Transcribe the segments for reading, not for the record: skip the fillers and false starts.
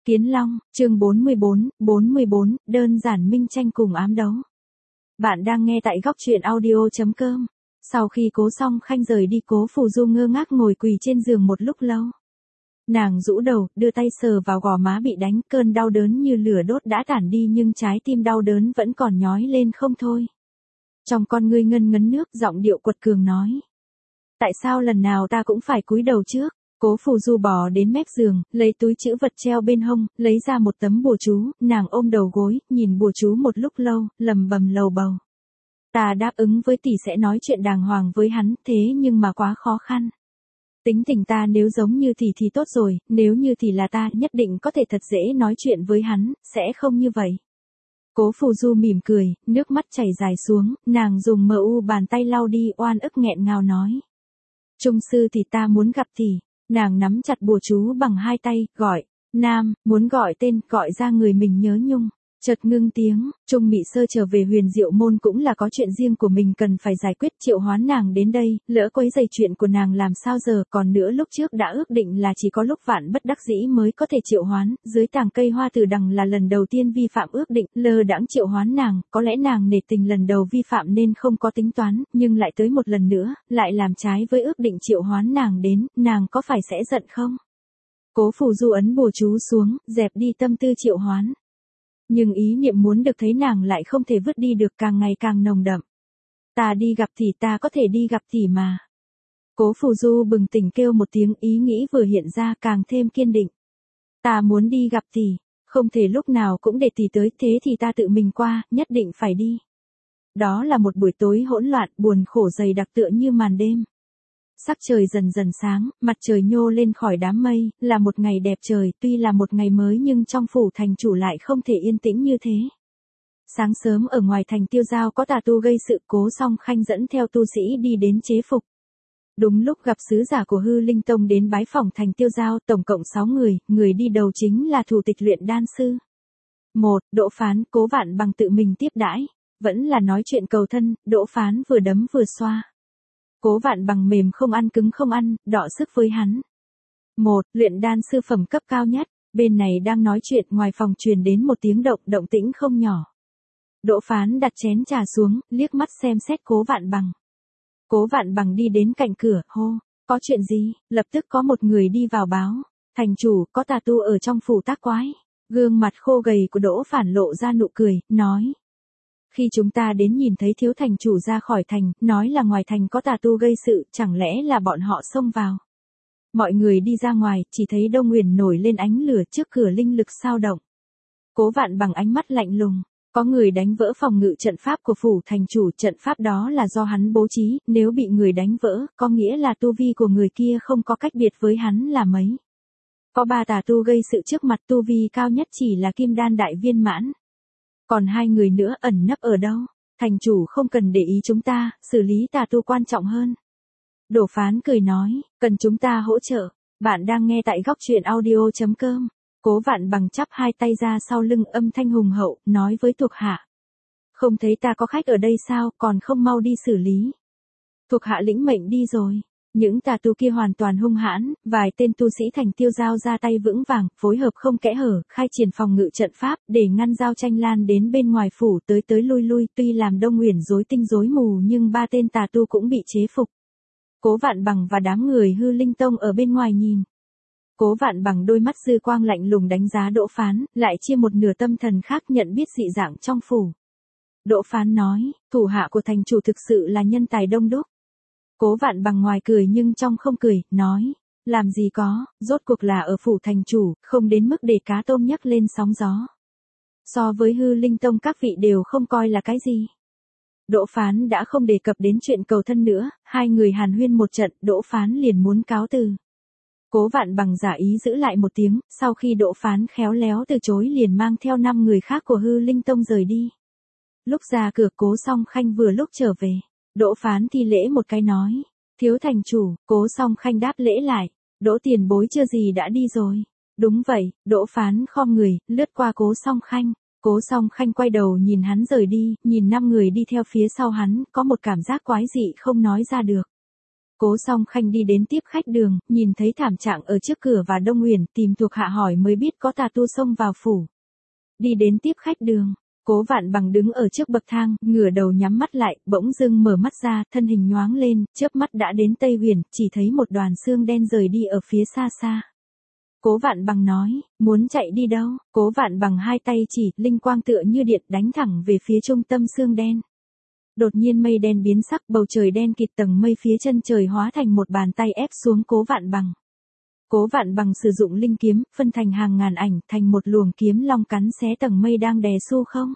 Kiến Long, chương 44, đơn giản minh tranh cùng ám đấu. Bạn đang nghe tại góc truyện audio.com. Sau khi Cố Song Khanh rời đi, Cố Phù Du ngơ ngác ngồi quỳ trên giường một lúc lâu. Nàng rũ đầu, đưa tay sờ vào gò má bị đánh, cơn đau đớn như lửa đốt đã tản đi nhưng trái tim đau đớn vẫn còn nhói lên không thôi. Trong con ngươi ngân ngấn nước, giọng điệu quật cường nói. Tại sao lần nào ta cũng phải cúi đầu trước? Cố Phù Du bò đến mép giường, lấy túi trữ vật treo bên hông, lấy ra một tấm bùa chú, nàng ôm đầu gối, nhìn bùa chú một lúc lâu, lầm bầm lầu bầu. Ta đáp ứng với tỷ sẽ nói chuyện đàng hoàng với hắn, thế nhưng mà quá khó khăn. Tính tình ta nếu giống như tỷ thì tốt rồi, nếu như tỷ là ta, nhất định có thể thật dễ nói chuyện với hắn, sẽ không như vậy. Cố Phù Du mỉm cười, nước mắt chảy dài xuống, nàng dùng bàn tay lau đi, oan ức nghẹn ngào nói. Trung sư thì ta muốn gặp tỷ. Nàng nắm chặt bùa chú bằng hai tay, gọi, Nam, muốn gọi tên, gọi ra người mình nhớ nhung. Chợt ngưng tiếng, Trung Mị Sơ trở về Huyền Diệu Môn cũng là có chuyện riêng của mình cần phải giải quyết, triệu hoán nàng đến đây, lỡ quấy rầy chuyện của nàng làm sao giờ, còn nữa lúc trước đã ước định là chỉ có lúc vạn bất đắc dĩ mới có thể triệu hoán, dưới tàng cây hoa từ đằng là lần đầu tiên vi phạm ước định, lơ đãng triệu hoán nàng, có lẽ nàng nể tình lần đầu vi phạm nên không có tính toán, nhưng lại tới một lần nữa, lại làm trái với ước định triệu hoán nàng đến, nàng có phải sẽ giận không? Cố Phù Du ấn bùa chú xuống, dẹp đi tâm tư triệu hoán. Nhưng ý niệm muốn được thấy nàng lại không thể vứt đi được, càng ngày càng nồng đậm. Ta đi gặp tỷ, ta có thể đi gặp tỷ mà. Cố Phù Du bừng tỉnh kêu một tiếng, ý nghĩ vừa hiện ra càng thêm kiên định. Ta muốn đi gặp tỷ, không thể lúc nào cũng để tỷ tới, thế thì ta tự mình qua, nhất định phải đi. Đó là một buổi tối hỗn loạn, buồn khổ dày đặc tựa như màn đêm. Sắc trời dần dần sáng, mặt trời nhô lên khỏi đám mây, là một ngày đẹp trời, tuy là một ngày mới nhưng trong phủ thành chủ lại không thể yên tĩnh như thế. Sáng sớm ở ngoài thành Tiêu Giao có tà tu gây sự, Cố Song Khanh dẫn theo tu sĩ đi đến chế phục. Đúng lúc gặp sứ giả của Hư Linh Tông đến bái phỏng thành Tiêu Giao, tổng cộng 6 người, người đi đầu chính là thủ tịch luyện đan sư. 1. Đỗ Phán, Cố Vạn Bằng tự mình tiếp đãi, vẫn là nói chuyện cầu thân, Đỗ Phán vừa đấm vừa xoa. Cố Vạn Bằng mềm không ăn cứng không ăn, đọ sức với hắn. 1. Luyện đan sư phẩm cấp cao nhất, bên này đang nói chuyện, ngoài phòng truyền đến một tiếng động tĩnh không nhỏ. Đỗ Phán đặt chén trà xuống, liếc mắt xem xét Cố Vạn Bằng. Cố Vạn Bằng đi đến cạnh cửa, hô, có chuyện gì? Lập tức có một người đi vào báo, thành chủ, có tà tu ở trong phủ tác quái. Gương mặt khô gầy của Đỗ Phản lộ ra nụ cười, nói. Khi chúng ta đến nhìn thấy thiếu thành chủ ra khỏi thành, nói là ngoài thành có tà tu gây sự, chẳng lẽ là bọn họ xông vào. Mọi người đi ra ngoài, chỉ thấy Đông Nguyền nổi lên ánh lửa, trước cửa linh lực sao động. Cố Vạn Bằng ánh mắt lạnh lùng, có người đánh vỡ phòng ngự trận pháp của phủ thành chủ, trận pháp đó là do hắn bố trí, nếu bị người đánh vỡ, có nghĩa là tu vi của người kia không có cách biệt với hắn là mấy. Có 3 tà tu gây sự trước mặt, tu vi cao nhất chỉ là Kim Đan đại viên mãn. Còn 2 người nữa ẩn nấp ở đâu? Thành chủ không cần để ý chúng ta, xử lý tà tu quan trọng hơn. Đỗ Phán cười nói, cần chúng ta hỗ trợ. Bạn đang nghe tại góc truyện audio.com. Cố Vạn Bằng chắp hai tay ra sau lưng, âm thanh hùng hậu, nói với thuộc hạ. Không thấy ta có khách ở đây sao, còn không mau đi xử lý. Thuộc hạ lĩnh mệnh đi rồi. Những tà tu kia hoàn toàn hung hãn, vài tên tu sĩ thành Tiêu Giao ra tay vững vàng, phối hợp không kẽ hở, khai triển phòng ngự trận pháp, để ngăn giao tranh lan đến bên ngoài phủ, tới lui, tuy làm Đông Nguyền rối tinh rối mù nhưng 3 tên tà tu cũng bị chế phục. Cố Vạn Bằng và đám người Hư Linh Tông ở bên ngoài nhìn. Cố Vạn Bằng đôi mắt dư quang lạnh lùng đánh giá Đỗ Phán, lại chia một nửa tâm thần khác nhận biết dị dạng trong phủ. Đỗ Phán nói, thủ hạ của thành chủ thực sự là nhân tài đông đúc. Cố Vạn Bằng ngoài cười nhưng trong không cười, nói, làm gì có, rốt cuộc là ở phủ thành chủ, không đến mức để cá tôm nhấc lên sóng gió. So với Hư Linh Tông các vị đều không coi là cái gì. Đỗ Phán đã không đề cập đến chuyện cầu thân nữa, 2 người hàn huyên một trận, Đỗ Phán liền muốn cáo từ. Cố Vạn Bằng giả ý giữ lại một tiếng, sau khi Đỗ Phán khéo léo từ chối liền mang theo 5 người khác của Hư Linh Tông rời đi. Lúc ra cửa, Cố Song Khanh vừa lúc trở về. Đỗ Phán thi lễ một cái nói, thiếu thành chủ. Cố Song Khanh đáp lễ lại, Đỗ tiền bối chưa gì đã đi rồi. Đúng vậy. Đỗ Phán khom người, lướt qua Cố Song Khanh. Cố Song Khanh quay đầu nhìn hắn rời đi, nhìn 5 người đi theo phía sau hắn, có một cảm giác quái dị không nói ra được. Cố Song Khanh đi đến tiếp khách đường, nhìn thấy thảm trạng ở trước cửa và Đông Uyển, tìm thuộc hạ hỏi mới biết có tà tu xông vào phủ. Đi đến tiếp khách đường, Cố Vạn Bằng đứng ở trước bậc thang, ngửa đầu nhắm mắt lại, bỗng dưng mở mắt ra, thân hình nhoáng lên, chớp mắt đã đến Tây Huyền, chỉ thấy một đoàn xương đen rời đi ở phía xa xa. Cố Vạn Bằng nói, muốn chạy đi đâu? Cố Vạn Bằng hai tay chỉ, linh quang tựa như điện đánh thẳng về phía trung tâm xương đen. Đột nhiên mây đen biến sắc, bầu trời đen kịt, tầng mây phía chân trời hóa thành một bàn tay ép xuống Cố Vạn Bằng. Cố Vạn Bằng sử dụng linh kiếm, phân thành hàng ngàn ảnh, thành một luồng kiếm long cắn xé tầng mây đang đè xu không.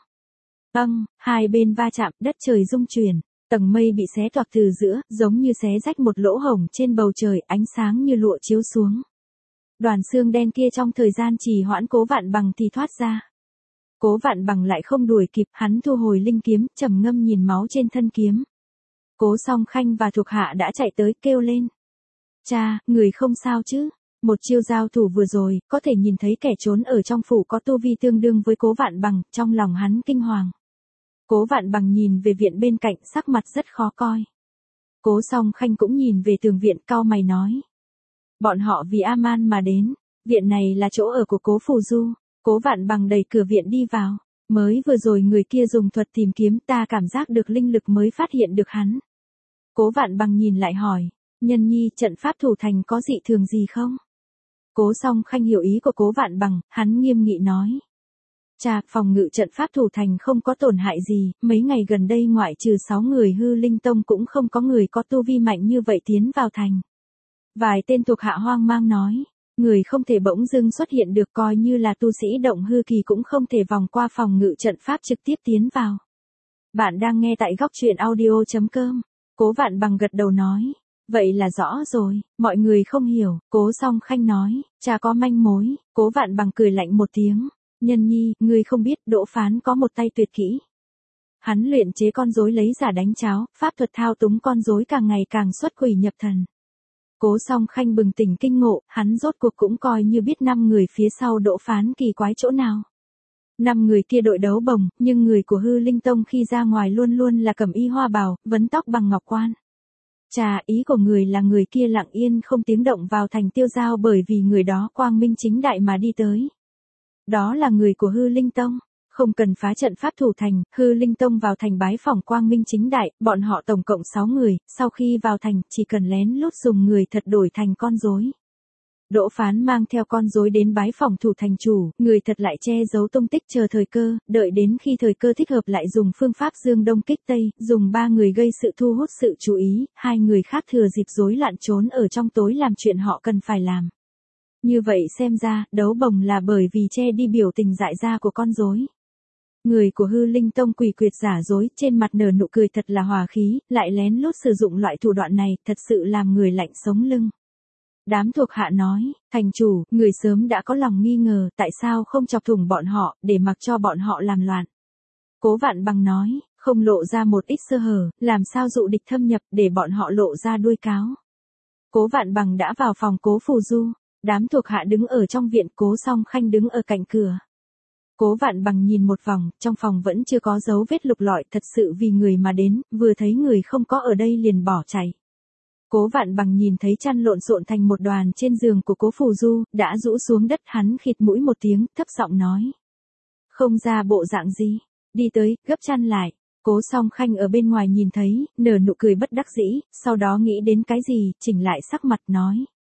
Hai bên va chạm, đất trời rung chuyển, tầng mây bị xé toạc từ giữa, giống như xé rách một lỗ hổng trên bầu trời, ánh sáng như lụa chiếu xuống. Đoàn xương đen kia trong thời gian trì hoãn Cố Vạn Bằng thì thoát ra. Cố Vạn Bằng lại không đuổi kịp, hắn thu hồi linh kiếm, trầm ngâm nhìn máu trên thân kiếm. Cố Song Khanh và thuộc hạ đã chạy tới, kêu lên. Cha, người không sao chứ? Một chiêu giao thủ vừa rồi, có thể nhìn thấy kẻ trốn ở trong phủ có tu vi tương đương với Cố Vạn Bằng, trong lòng hắn kinh hoàng. Cố Vạn Bằng nhìn về viện bên cạnh, sắc mặt rất khó coi. Cố Song Khanh cũng nhìn về tường viện, cau mày nói. Bọn họ vì A-man mà đến, viện này là chỗ ở của Cố Phù Du. Cố Vạn Bằng đẩy cửa viện đi vào. Mới vừa rồi người kia dùng thuật tìm kiếm, ta cảm giác được linh lực mới phát hiện được hắn. Cố Vạn Bằng nhìn lại hỏi, Nhân Nhi, trận pháp thủ thành có dị thường gì không? Cố Song Khanh hiểu ý của Cố Vạn Bằng, hắn nghiêm nghị nói. Cha, phòng ngự trận pháp thủ thành không có tổn hại gì, mấy ngày gần đây ngoại trừ 6 người Hư Linh Tông cũng không có người có tu vi mạnh như vậy tiến vào thành. Vài tên thuộc hạ hoang mang nói. Người không thể bỗng dưng xuất hiện được, coi như là tu sĩ động hư kỳ cũng không thể vòng qua phòng ngự trận pháp trực tiếp tiến vào. Bạn đang nghe tại góc truyện audio.com. Cố Vạn Bằng gật đầu nói. Vậy là rõ rồi, mọi người không hiểu. Cố Song Khanh nói, cha có manh mối. Cố Vạn Bằng cười lạnh một tiếng. Nhân Nhi, ngươi không biết Đỗ Phán có một tay tuyệt kỹ. Hắn luyện chế con rối lấy giả đánh cháo, pháp thuật thao túng con rối càng ngày càng xuất quỷ nhập thần. Cố Song Khanh bừng tỉnh kinh ngộ, hắn rốt cuộc cũng coi như biết 5 người phía sau Đỗ Phán kỳ quái chỗ nào. 5 người kia đội đấu bồng, nhưng người của Hư Linh Tông khi ra ngoài luôn luôn là cẩm y hoa bào, vấn tóc bằng ngọc quan. Chà, ý của người là người kia lặng yên không tiếng động vào thành Tiêu Giao bởi vì người đó quang minh chính đại mà đi tới. Đó là người của Hư Linh Tông. Không cần phá trận pháp thủ thành, Hư Linh Tông vào thành bái phỏng quang minh chính đại, bọn họ tổng cộng 6 người, sau khi vào thành, chỉ cần lén lút dùng người thật đổi thành con rối. Đỗ Phán mang theo con rối đến bái phỏng thủ thành chủ, người thật lại che giấu tung tích chờ thời cơ, đợi đến khi thời cơ thích hợp lại dùng phương pháp dương đông kích tây, dùng 3 người gây sự thu hút sự chú ý, 2 người khác thừa dịp rối loạn trốn ở trong tối làm chuyện họ cần phải làm. Như vậy xem ra, đấu bồng là bởi vì che đi biểu tình dại ra của con rối. Người của Hư Linh Tông quỷ quyệt giả dối, trên mặt nở nụ cười thật là hòa khí, lại lén lút sử dụng loại thủ đoạn này, thật sự làm người lạnh sống lưng. Đám thuộc hạ nói, thành chủ, người sớm đã có lòng nghi ngờ, tại sao không chọc thủng bọn họ, để mặc cho bọn họ làm loạn. Cố Vạn Bằng nói, không lộ ra một ít sơ hở, làm sao dụ địch thâm nhập, để bọn họ lộ ra đuôi cáo. Cố Vạn Bằng đã vào phòng Cố Phù Du, đám thuộc hạ đứng ở trong viện, Cố Song Khanh đứng ở cạnh cửa. Cố Vạn Bằng nhìn một vòng, trong phòng vẫn chưa có dấu vết lục lọi, thật sự vì người mà đến, vừa thấy người không có ở đây liền bỏ chạy. Cố Vạn Bằng nhìn thấy chăn lộn xộn thành một đoàn trên giường của Cố Phù Du, đã rũ xuống đất, hắn khịt mũi một tiếng, thấp giọng nói. Không ra bộ dạng gì, đi tới, gấp chăn lại. Cố Song Khanh ở bên ngoài nhìn thấy, nở nụ cười bất đắc dĩ, sau đó nghĩ đến cái gì, chỉnh lại sắc mặt nói.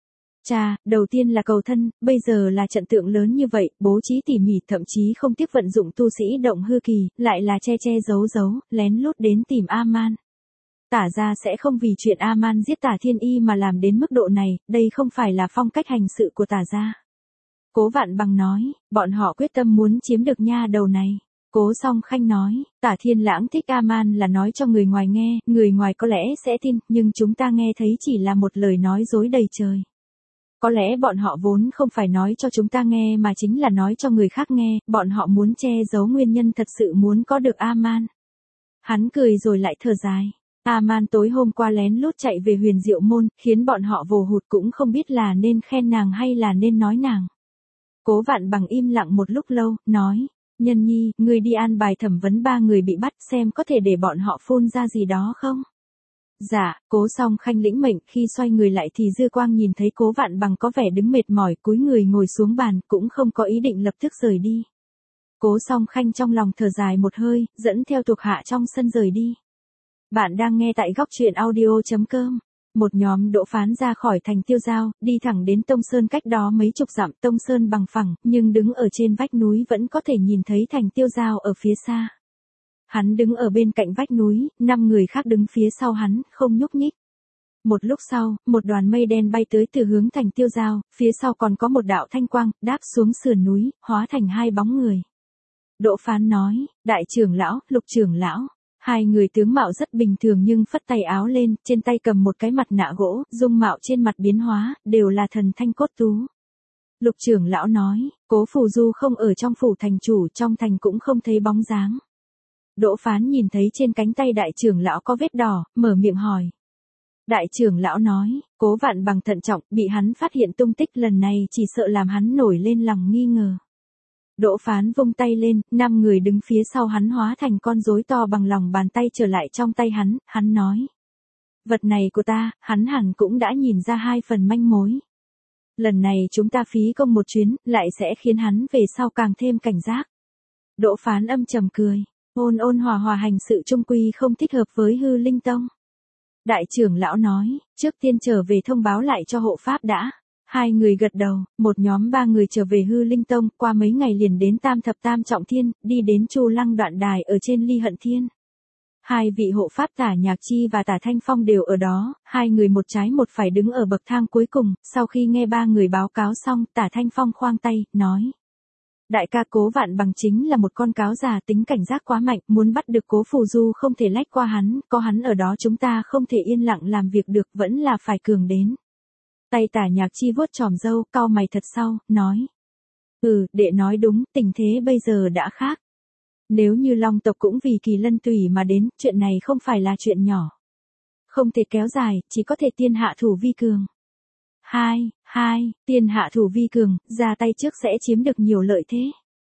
Cha, đầu tiên là cầu thân, bây giờ là trận tượng lớn như vậy, bố trí tỉ mỉ, thậm chí không tiếc vận dụng tu sĩ động hư kỳ, lại là che giấu, lén lút đến tìm A-man. Tả ra sẽ không vì chuyện A-man giết Tả Thiên Y mà làm đến mức độ này, đây không phải là phong cách hành sự của Tả gia. Cố Vạn Bằng nói, bọn họ quyết tâm muốn chiếm được nha đầu này. Cố Song Khanh nói, Tả Thiên Lãng thích A-man là nói cho người ngoài nghe, người ngoài có lẽ sẽ tin, nhưng chúng ta nghe thấy chỉ là một lời nói dối đầy trời. Có lẽ bọn họ vốn không phải nói cho chúng ta nghe mà chính là nói cho người khác nghe, bọn họ muốn che giấu nguyên nhân thật sự muốn có được A-man. Hắn cười rồi lại thở dài. A-man tối hôm qua lén lút chạy về Huyền Diệu Môn, khiến bọn họ vồ hụt cũng không biết là nên khen nàng hay là nên nói nàng. Cố Vạn Bằng im lặng một lúc lâu, nói, Nhân Nhi, ngươi đi an bài thẩm vấn 3 người bị bắt xem có thể để bọn họ phun ra gì đó không? Dạ, Cố Song Khanh lĩnh mệnh, khi xoay người lại thì dư quang nhìn thấy Cố Vạn Bằng có vẻ đứng mệt mỏi, cúi người ngồi xuống bàn, cũng không có ý định lập tức rời đi. Cố Song Khanh trong lòng thở dài một hơi, dẫn theo thuộc hạ trong sân rời đi. Bạn đang nghe tại góc truyện audio.com. Một nhóm Đỗ Phán ra khỏi thành Tiêu Giao, đi thẳng đến Tông Sơn, cách đó mấy chục dặm. Tông Sơn bằng phẳng, nhưng đứng ở trên vách núi vẫn có thể nhìn thấy thành Tiêu Giao ở phía xa. Hắn đứng ở bên cạnh vách núi, 5 người khác đứng phía sau hắn, không nhúc nhích. Một lúc sau, một đoàn mây đen bay tới từ hướng thành Tiêu Giao, phía sau còn có một đạo thanh quang, đáp xuống sườn núi, hóa thành 2 bóng người. Đỗ Phán nói, đại trưởng lão, Lục trưởng lão. 2 người tướng mạo rất bình thường nhưng phất tay áo lên, trên tay cầm một cái mặt nạ gỗ, dung mạo trên mặt biến hóa, đều là thần thanh cốt tú. Lục trưởng lão nói, Cố Phù Du không ở trong phủ thành chủ, trong thành cũng không thấy bóng dáng. Đỗ Phán nhìn thấy trên cánh tay đại trưởng lão có vết đỏ, mở miệng hỏi. Đại trưởng lão nói, Cố Vạn Bằng thận trọng, bị hắn phát hiện tung tích lần này chỉ sợ làm hắn nổi lên lòng nghi ngờ. Đỗ Phán vung tay lên, 5 người đứng phía sau hắn hóa thành con rối to bằng lòng bàn tay trở lại trong tay hắn nói. Vật này của ta, hắn hẳn cũng đã nhìn ra 2 phần manh mối. Lần này chúng ta phí công một chuyến, lại sẽ khiến hắn về sau càng thêm cảnh giác. Đỗ Phán âm trầm cười, ôn hòa hòa hành sự trung quy không thích hợp với Hư Linh Tông. Đại trưởng lão nói, trước tiên trở về thông báo lại cho hộ pháp đã. 2 người gật đầu, một nhóm 3 người trở về Hư Linh Tông, qua mấy ngày liền đến Tam Thập Tam Trọng Thiên, đi đến Chu Lăng Đoạn Đài ở trên Ly Hận Thiên. 2 vị hộ pháp Tả Nhạc Chi và Tả Thanh Phong đều ở đó, 2 người một trái một phải đứng ở bậc thang cuối cùng, sau khi nghe 3 người báo cáo xong, Tả Thanh Phong khoang tay, nói. Đại ca, Cố Vạn Bằng chính là một con cáo già, tính cảnh giác quá mạnh, muốn bắt được Cố Phù Du không thể lách qua hắn, có hắn ở đó chúng ta không thể yên lặng làm việc được, vẫn là phải cường đến. Tay Tả Nhạc Chi vuốt chòm râu, cau mày thật sâu, nói. Đệ nói đúng, tình thế bây giờ đã khác. Nếu như Long tộc cũng vì Kỳ Lân Tùy mà đến, chuyện này không phải là chuyện nhỏ. Không thể kéo dài, chỉ có thể tiên hạ thủ vi cường. Tiên hạ thủ vi cường, ra tay trước sẽ chiếm được nhiều lợi thế.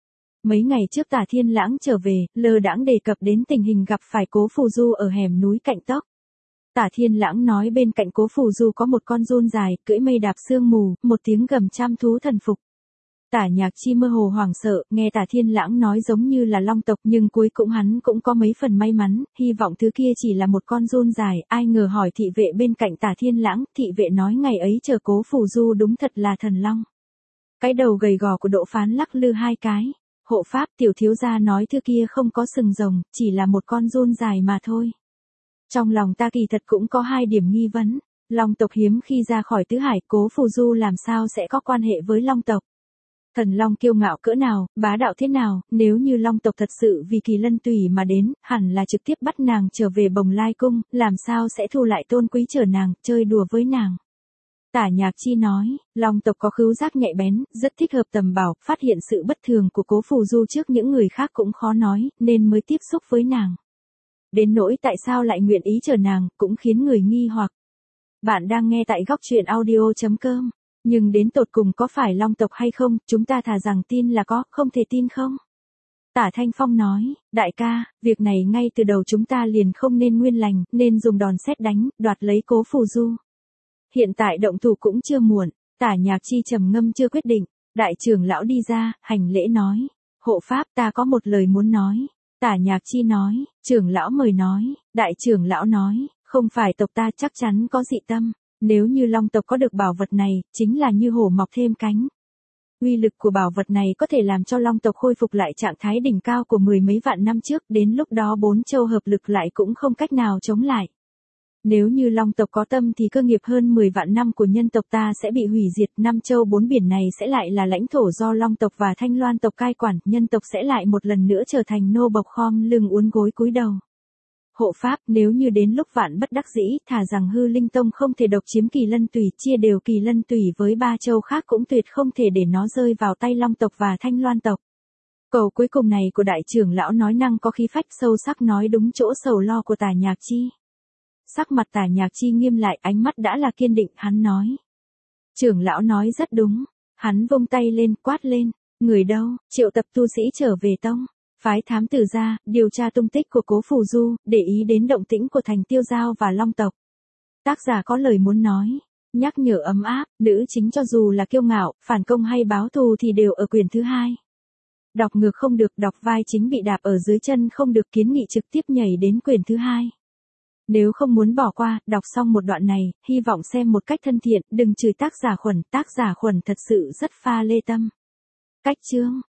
Mấy ngày trước Tả Thiên Lãng trở về, lơ đãng đề cập đến tình hình gặp phải Cố Phù Du ở hẻm núi cạnh tốc. Tả Thiên Lãng nói bên cạnh Cố Phù Du có một con giun dài, cưỡi mây đạp sương mù, một tiếng gầm trăm thú thần phục. Tả Nhạc Chi mơ hồ hoảng sợ, nghe Tả Thiên Lãng nói giống như là Long tộc, nhưng cuối cùng hắn cũng có mấy phần may mắn, hy vọng thứ kia chỉ là một con giun dài. Ai ngờ hỏi thị vệ bên cạnh Tả Thiên Lãng, thị vệ nói ngày ấy chờ Cố Phù Du đúng thật là thần long. Cái đầu gầy gò của Đỗ Phán lắc lư 2 cái. Hộ pháp, tiểu thiếu gia nói thứ kia không có sừng rồng, chỉ là một con giun dài mà thôi. Trong lòng ta kỳ thật cũng có 2 điểm nghi vấn. Long tộc hiếm khi ra khỏi tứ hải, Cố Phù Du làm sao sẽ có quan hệ với Long tộc? Thần Long kiêu ngạo cỡ nào, bá đạo thế nào, nếu như Long tộc thật sự vì Kỳ Lân Tùy mà đến, hẳn là trực tiếp bắt nàng trở về Bồng Lai Cung, làm sao sẽ thu lại tôn quý chở nàng, chơi đùa với nàng. Tả Nhạc Chi nói, Long tộc có khứu giác nhạy bén, rất thích hợp tầm bảo, phát hiện sự bất thường của Cố Phù Du trước những người khác cũng khó nói, nên mới tiếp xúc với nàng. Đến nỗi tại sao lại nguyện ý chở nàng, cũng khiến người nghi hoặc. Bạn đang nghe tại góc truyện audio.com. Nhưng đến tột cùng có phải Long tộc hay không, chúng ta thà rằng tin là có, không thể tin không? Tả Thanh Phong nói, đại ca, việc này ngay từ đầu chúng ta liền không nên nguyên lành, nên dùng đòn sét đánh, đoạt lấy Cố Phù Du. Hiện tại động thủ cũng chưa muộn. Tả Nhạc Chi trầm ngâm chưa quyết định. Đại trưởng lão đi ra, hành lễ nói, hộ pháp, ta có một lời muốn nói. Tả Nhạc Chi nói, trưởng lão mời nói. Đại trưởng lão nói, không phải tộc ta chắc chắn có dị tâm. Nếu như Long tộc có được bảo vật này, chính là như hổ mọc thêm cánh. Uy lực của bảo vật này có thể làm cho Long tộc khôi phục lại trạng thái đỉnh cao của 10 mấy vạn năm trước, đến lúc đó 4 châu hợp lực lại cũng không cách nào chống lại. Nếu như Long tộc có tâm thì cơ nghiệp hơn 10 vạn năm của nhân tộc ta sẽ bị hủy diệt, 5 châu 4 biển này sẽ lại là lãnh thổ do Long tộc và Thanh Loan tộc cai quản, nhân tộc sẽ lại một lần nữa trở thành nô bộc khom lưng uốn gối cúi đầu. Hộ pháp, nếu như đến lúc vạn bất đắc dĩ, thà rằng Hư Linh Tông không thể độc chiếm Kỳ Lân Tùy, chia đều Kỳ Lân Tùy với 3 châu khác cũng tuyệt không thể để nó rơi vào tay Long tộc và Thanh Loan tộc. Câu cuối cùng này của đại trưởng lão nói năng có khí phách sâu sắc, nói đúng chỗ sầu lo của Tả Nhạc Chi. Sắc mặt Tả Nhạc Chi nghiêm lại, ánh mắt đã là kiên định, hắn nói. Trưởng lão nói rất đúng. Hắn vung tay lên, quát lên. Người đâu, triệu tập tu sĩ trở về tông. Phái thám tử ra, điều tra tung tích của Cố Phù Du, để ý đến động tĩnh của thành Tiêu Giao và Long tộc. Tác giả có lời muốn nói. Nhắc nhở ấm áp, nữ chính cho dù là kiêu ngạo, phản công hay báo thù thì đều ở quyển thứ 2. Đọc ngược không được, đọc vai chính bị đạp ở dưới chân không được, kiến nghị trực tiếp nhảy đến quyển thứ 2. Nếu không muốn bỏ qua, đọc xong một đoạn này, hy vọng xem một cách thân thiện, đừng chửi tác giả Khuẩn thật sự rất pha lê tâm. Cách chương